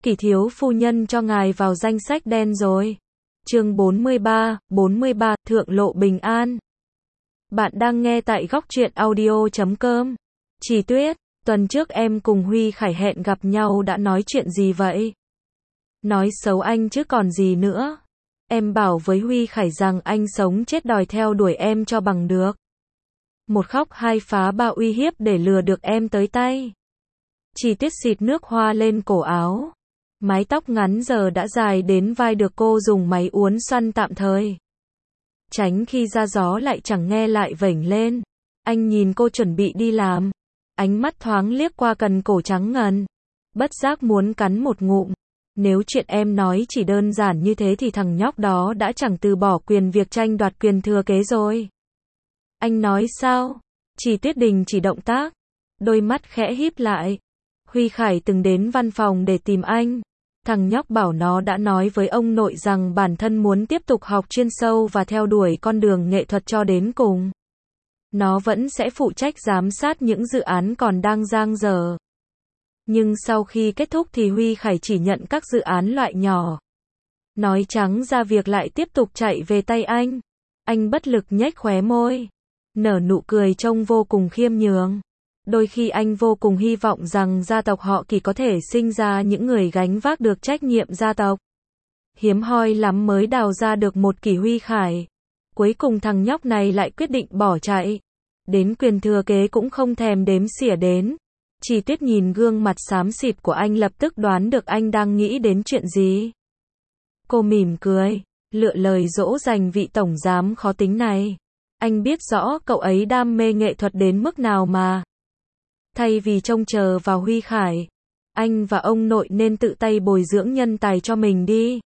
Kỷ thiếu phu nhân cho ngài vào danh sách đen rồi. Chương 43, Thượng lộ bình an. Bạn đang nghe tại góc truyện audio.com. Trì Tuyết, tuần trước em cùng Huy Khải hẹn gặp nhau đã nói chuyện gì vậy? Nói xấu anh chứ còn gì nữa. Em bảo với Huy Khải rằng anh sống chết đòi theo đuổi em cho bằng được. Một khóc hai phá ba uy hiếp để lừa được em tới tay. Trì Tuyết xịt nước hoa lên cổ áo. Mái tóc ngắn giờ đã dài đến vai được cô dùng máy uốn xoăn tạm thời. Tránh khi ra gió lại chẳng nghe lại vểnh lên. Anh nhìn cô chuẩn bị đi làm. Ánh mắt thoáng liếc qua cần cổ trắng ngần. Bất giác muốn cắn một ngụm. Nếu chuyện em nói chỉ đơn giản như thế thì thằng nhóc đó đã chẳng từ bỏ quyền việc tranh đoạt quyền thừa kế rồi. Anh nói sao? Trì Tuyết đình chỉ động tác. Đôi mắt khẽ híp lại. Huy Khải từng đến văn phòng để tìm anh. Thằng nhóc bảo nó đã nói với ông nội rằng bản thân muốn tiếp tục học chuyên sâu và theo đuổi con đường nghệ thuật cho đến cùng. Nó vẫn sẽ phụ trách giám sát những dự án còn đang dang dở. Nhưng sau khi kết thúc thì Huy Khải chỉ nhận các dự án loại nhỏ. Nói trắng ra việc lại tiếp tục chạy về tay anh. Anh bất lực nhếch khóe môi. Nở nụ cười trông vô cùng khiêm nhường. Đôi khi anh vô cùng hy vọng rằng gia tộc họ Kỷ có thể sinh ra những người gánh vác được trách nhiệm gia tộc. Hiếm hoi lắm mới đào ra được một Kỷ Huy Khải. Cuối cùng thằng nhóc này lại quyết định bỏ chạy. Đến quyền thừa kế cũng không thèm đếm xỉa đến. Trì Tuyết nhìn gương mặt xám xịt của anh lập tức đoán được anh đang nghĩ đến chuyện gì. Cô mỉm cười, lựa lời dỗ dành vị tổng giám khó tính này. Anh biết rõ cậu ấy đam mê nghệ thuật đến mức nào mà. Thay vì trông chờ vào Huy Khải, anh và ông nội nên tự tay bồi dưỡng nhân tài cho mình đi.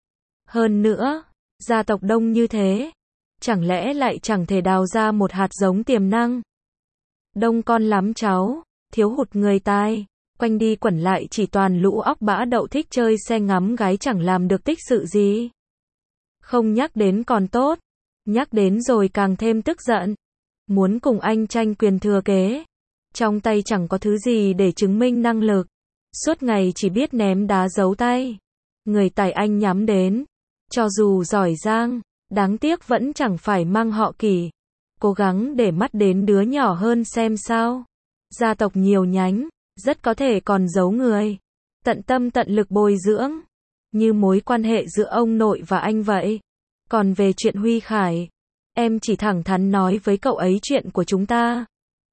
Hơn nữa, gia tộc đông như thế, chẳng lẽ lại chẳng thể đào ra một hạt giống tiềm năng? Đông con lắm cháu, thiếu hụt người tài, quanh đi quẩn lại chỉ toàn lũ óc bã đậu thích chơi xe ngắm gái chẳng làm được tích sự gì. Không nhắc đến còn tốt, nhắc đến rồi càng thêm tức giận. Muốn cùng anh tranh quyền thừa kế. Trong tay chẳng có thứ gì để chứng minh năng lực. Suốt ngày chỉ biết ném đá giấu tay. Người tài anh nhắm đến, cho dù giỏi giang, đáng tiếc vẫn chẳng phải mang họ Kỷ. Cố gắng để mắt đến đứa nhỏ hơn xem sao. Gia tộc nhiều nhánh, rất có thể còn giấu người. Tận tâm tận lực bồi dưỡng. Như mối quan hệ giữa ông nội và anh vậy. Còn về chuyện Huy Khải, em chỉ thẳng thắn nói với cậu ấy chuyện của chúng ta.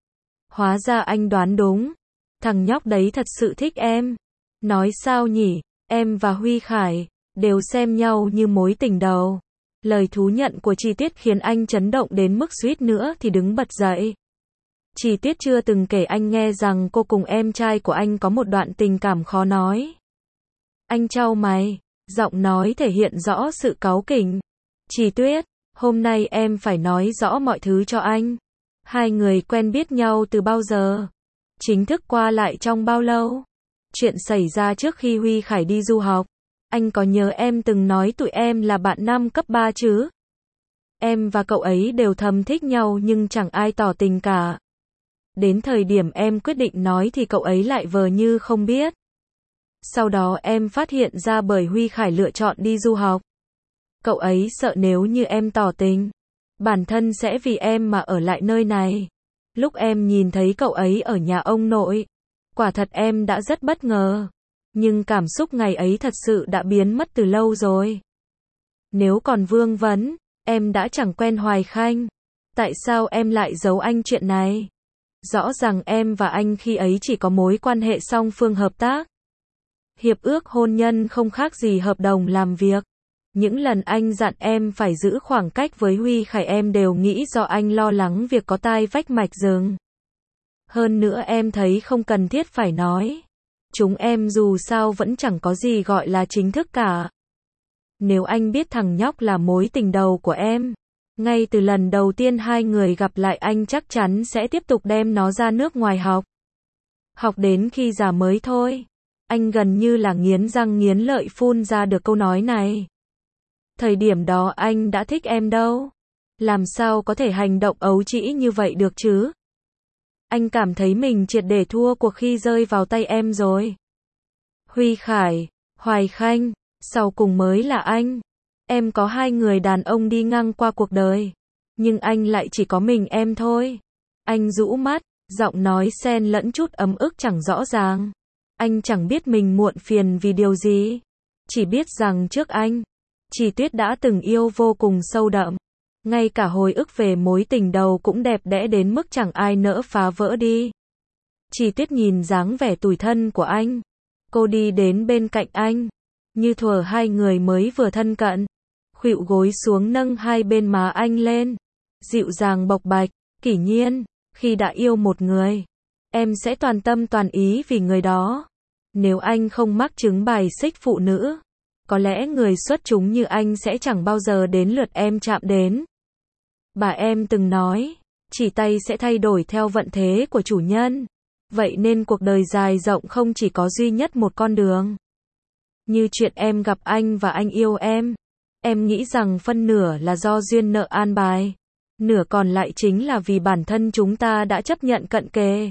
Hóa ra anh đoán đúng. Thằng nhóc đấy thật sự thích em. Nói sao nhỉ, em và Huy Khải đều xem nhau như mối tình đầu. Lời thú nhận của Trì Tuyết khiến anh chấn động đến mức suýt nữa thì đứng bật dậy. Trì Tuyết chưa từng kể anh nghe rằng cô cùng em trai của anh có một đoạn tình cảm khó nói. Anh chau mày, giọng nói thể hiện rõ sự cáu kỉnh. Trì Tuyết, hôm nay em phải nói rõ mọi thứ cho anh. Hai người quen biết nhau từ bao giờ? Chính thức qua lại trong bao lâu? Chuyện xảy ra trước khi Huy Khải đi du học. Anh có nhớ em từng nói tụi em là bạn năm cấp 3 chứ? Em và cậu ấy đều thầm thích nhau nhưng chẳng ai tỏ tình cả. Đến thời điểm em quyết định nói thì cậu ấy lại vờ như không biết. Sau đó em phát hiện ra bởi Huy Khải lựa chọn đi du học. Cậu ấy sợ nếu như em tỏ tình, bản thân sẽ vì em mà ở lại nơi này. Lúc em nhìn thấy cậu ấy ở nhà ông nội, quả thật em đã rất bất ngờ. Nhưng cảm xúc ngày ấy thật sự đã biến mất từ lâu rồi. Nếu còn vương vấn, em đã chẳng quen Hoài Khanh. Tại sao em lại giấu anh chuyện này? Rõ ràng em và anh khi ấy chỉ có mối quan hệ song phương hợp tác. Hiệp ước hôn nhân không khác gì hợp đồng làm việc. Những lần anh dặn em phải giữ khoảng cách với Huy Khải em đều nghĩ do anh lo lắng việc có tai vách mạch rừng. Hơn nữa em thấy không cần thiết phải nói. Chúng em dù sao vẫn chẳng có gì gọi là chính thức cả. Nếu anh biết thằng nhóc là mối tình đầu của em, ngay từ lần đầu tiên hai người gặp lại anh chắc chắn sẽ tiếp tục đem nó ra nước ngoài học. Học đến khi già mới thôi. Anh gần như là nghiến răng nghiến lợi phun ra được câu nói này. Thời điểm đó anh đã thích em đâu. Làm sao có thể hành động ấu trĩ như vậy được chứ? Anh cảm thấy mình triệt để thua cuộc khi rơi vào tay em rồi. Huy Khải, Hoài Khanh, sau cùng mới là anh. Em có 2 người đàn ông đi ngang qua cuộc đời, nhưng anh lại chỉ có mình em thôi. Anh rũ mắt, giọng nói xen lẫn chút ấm ức chẳng rõ ràng. Anh chẳng biết mình muộn phiền vì điều gì. Chỉ biết rằng trước anh, Chỉ Tuyết đã từng yêu vô cùng sâu đậm. Ngay cả hồi ức về mối tình đầu cũng đẹp đẽ đến mức chẳng ai nỡ phá vỡ đi. Chỉ Tuyết nhìn dáng vẻ tủi thân của anh. Cô đi đến bên cạnh anh, như thuở 2 người mới vừa thân cận. Khuỵu gối xuống nâng 2 bên má anh lên. Dịu dàng bộc bạch, Kỷ Nhiên, khi đã yêu một người, em sẽ toàn tâm toàn ý vì người đó. Nếu anh không mắc chứng bài xích phụ nữ, có lẽ người xuất chúng như anh sẽ chẳng bao giờ đến lượt em chạm đến. Bà em từng nói, chỉ tay sẽ thay đổi theo vận thế của chủ nhân. Vậy nên cuộc đời dài rộng không chỉ có duy nhất một con đường. Như chuyện em gặp anh và anh yêu em nghĩ rằng phân nửa là do duyên nợ an bài, nửa còn lại chính là vì bản thân chúng ta đã chấp nhận cận kề,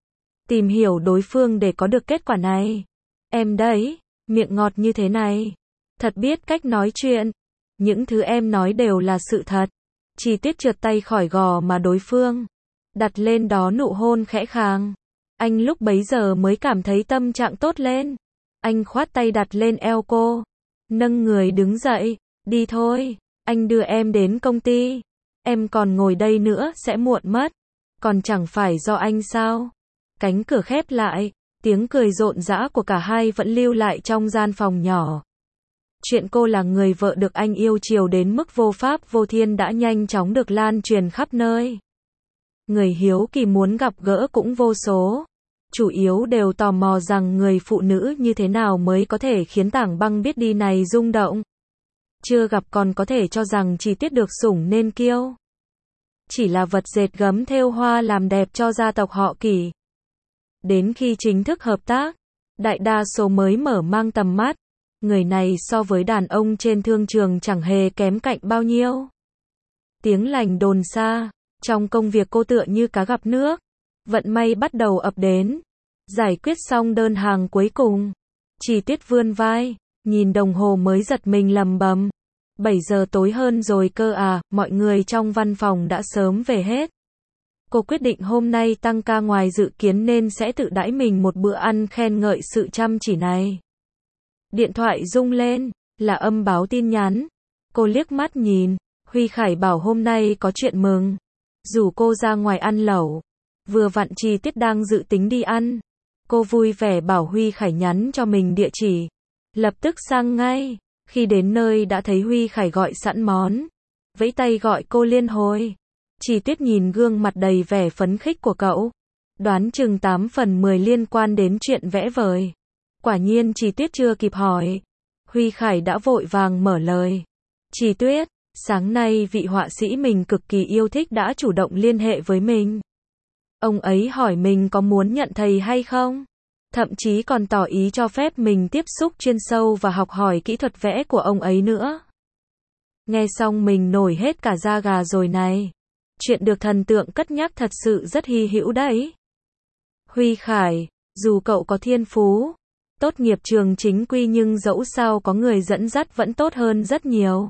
tìm hiểu đối phương để có được kết quả này. Em đấy, miệng ngọt như thế này, thật biết cách nói chuyện. Những thứ em nói đều là sự thật. Chỉ Tuyết trượt tay khỏi gò mà đối phương đặt lên đó nụ hôn khẽ khàng. Anh lúc bấy giờ mới cảm thấy tâm trạng tốt lên. Anh khoát tay đặt lên eo cô, nâng người đứng dậy. Đi thôi, anh đưa em đến công ty. Em còn ngồi đây nữa sẽ muộn mất. Còn chẳng phải do anh sao? Cánh cửa khép lại, tiếng cười rộn rã của cả hai vẫn lưu lại trong gian phòng nhỏ. Chuyện cô là người vợ được anh yêu chiều đến mức vô pháp vô thiên đã nhanh chóng được lan truyền khắp nơi. Người hiếu kỳ muốn gặp gỡ cũng vô số. Chủ yếu đều tò mò rằng người phụ nữ như thế nào mới có thể khiến tảng băng biết đi này rung động. Chưa gặp còn có thể cho rằng Chỉ Tuyết được sủng nên kiêu. Chỉ là vật dệt gấm thêu hoa làm đẹp cho gia tộc họ Kỷ. Đến khi chính thức hợp tác, đại đa số mới mở mang tầm mắt. Người này so với đàn ông trên thương trường chẳng hề kém cạnh bao nhiêu. Tiếng lành đồn xa, trong công việc cô tựa như cá gặp nước. Vận may bắt đầu ập đến. Giải quyết xong đơn hàng cuối cùng, Chỉ Tuyết vươn vai, nhìn đồng hồ mới giật mình lầm bầm. 7 giờ tối hơn rồi cơ à, mọi người trong văn phòng đã sớm về hết. Cô quyết định hôm nay tăng ca ngoài dự kiến nên sẽ tự đãi mình một bữa ăn khen ngợi sự chăm chỉ này. Điện thoại rung lên, là âm báo tin nhắn. Cô liếc mắt nhìn, Huy Khải bảo hôm nay có chuyện mừng. Rủ cô ra ngoài ăn lẩu. Vừa vặn Chỉ Tuyết đang dự tính đi ăn. Cô vui vẻ bảo Huy Khải nhắn cho mình địa chỉ. Lập tức sang ngay. Khi đến nơi đã thấy Huy Khải gọi sẵn món. Vẫy tay gọi cô liên hồi. Chỉ Tuyết nhìn gương mặt đầy vẻ phấn khích của cậu. Đoán chừng 8 phần 10 liên quan đến chuyện vẽ vời. Quả nhiên Chỉ Tuyết chưa kịp hỏi. Huy Khải đã vội vàng mở lời. Chỉ Tuyết, sáng nay vị họa sĩ mình cực kỳ yêu thích đã chủ động liên hệ với mình. Ông ấy hỏi mình có muốn nhận thầy hay không? Thậm chí còn tỏ ý cho phép mình tiếp xúc chuyên sâu và học hỏi kỹ thuật vẽ của ông ấy nữa. Nghe xong mình nổi hết cả da gà rồi này. Chuyện được thần tượng cất nhắc thật sự rất hy hữu đấy. Huy Khải, dù cậu có thiên phú, tốt nghiệp trường chính quy nhưng dẫu sao có người dẫn dắt vẫn tốt hơn rất nhiều.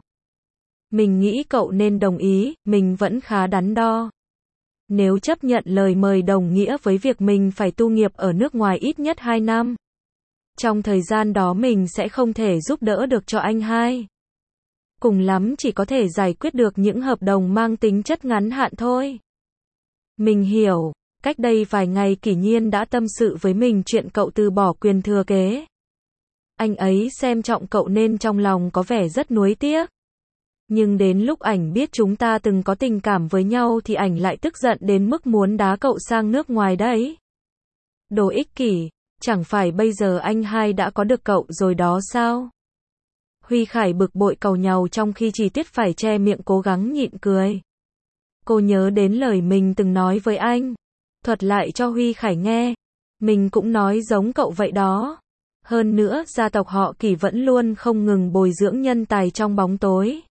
Mình nghĩ cậu nên đồng ý, mình vẫn khá đắn đo. Nếu chấp nhận lời mời đồng nghĩa với việc mình phải tu nghiệp ở nước ngoài ít nhất 2 năm. Trong thời gian đó mình sẽ không thể giúp đỡ được cho anh hai. Cùng lắm chỉ có thể giải quyết được những hợp đồng mang tính chất ngắn hạn thôi. Mình hiểu, cách đây vài ngày Kỷ Nhiên đã tâm sự với mình chuyện cậu từ bỏ quyền thừa kế. Anh ấy xem trọng cậu nên trong lòng có vẻ rất nuối tiếc. Nhưng đến lúc ảnh biết chúng ta từng có tình cảm với nhau thì ảnh lại tức giận đến mức muốn đá cậu sang nước ngoài đấy. Đồ ích kỷ, chẳng phải bây giờ anh hai đã có được cậu rồi đó sao? Huy Khải bực bội càu nhàu trong khi Chỉ Tuyết phải che miệng cố gắng nhịn cười. Cô nhớ đến lời mình từng nói với anh. Thuật lại cho Huy Khải nghe. Mình cũng nói giống cậu vậy đó. Hơn nữa, gia tộc họ Kỷ vẫn luôn không ngừng bồi dưỡng nhân tài trong bóng tối.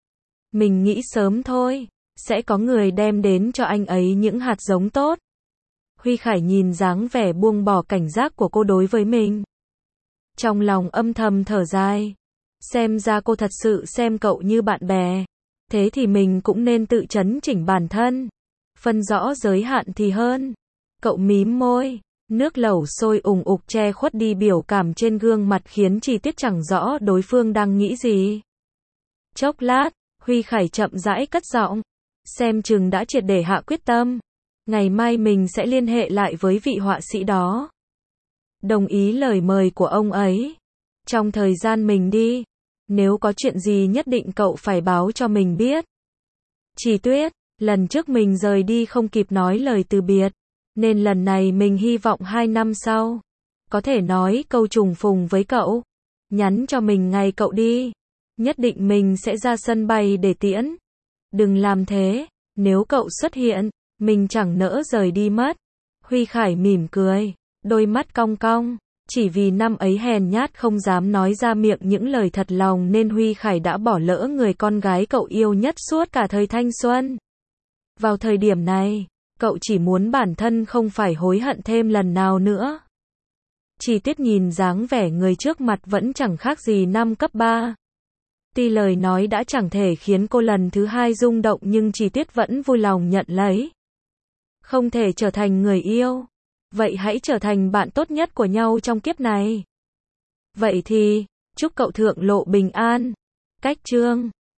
Mình nghĩ sớm thôi, sẽ có người đem đến cho anh ấy những hạt giống tốt. Huy Khải nhìn dáng vẻ buông bỏ cảnh giác của cô đối với mình. Trong lòng âm thầm thở dài. Xem ra cô thật sự xem cậu như bạn bè. Thế thì mình cũng nên tự chấn chỉnh bản thân. Phân rõ giới hạn thì hơn. Cậu mím môi. Nước lẩu sôi ùng ục che khuất đi biểu cảm trên gương mặt khiến Chi Tiết chẳng rõ đối phương đang nghĩ gì. Chốc lát, Huy Khải chậm rãi cất giọng. Xem chừng đã triệt để hạ quyết tâm. Ngày mai mình sẽ liên hệ lại với vị họa sĩ đó. Đồng ý lời mời của ông ấy. Trong thời gian mình đi, nếu có chuyện gì nhất định cậu phải báo cho mình biết. Chi Tuyết, lần trước mình rời đi không kịp nói lời từ biệt, nên lần này mình hy vọng 2 năm sau, có thể nói câu trùng phùng với cậu. Nhắn cho mình ngày cậu đi. Nhất định mình sẽ ra sân bay để tiễn. Đừng làm thế, nếu cậu xuất hiện, mình chẳng nỡ rời đi mất. Huy Khải mỉm cười, đôi mắt cong cong. Chỉ vì năm ấy hèn nhát không dám nói ra miệng những lời thật lòng nên Huy Khải đã bỏ lỡ người con gái cậu yêu nhất suốt cả thời thanh xuân. Vào thời điểm này, cậu chỉ muốn bản thân không phải hối hận thêm lần nào nữa. Chi Tiết nhìn dáng vẻ người trước mặt vẫn chẳng khác gì năm cấp 3. Tuy lời nói đã chẳng thể khiến cô lần thứ 2 rung động nhưng Chi Tiết vẫn vui lòng nhận lấy. Không thể trở thành người yêu. Vậy hãy trở thành bạn tốt nhất của nhau trong kiếp này. Vậy thì, chúc cậu thượng lộ bình an. Cách chương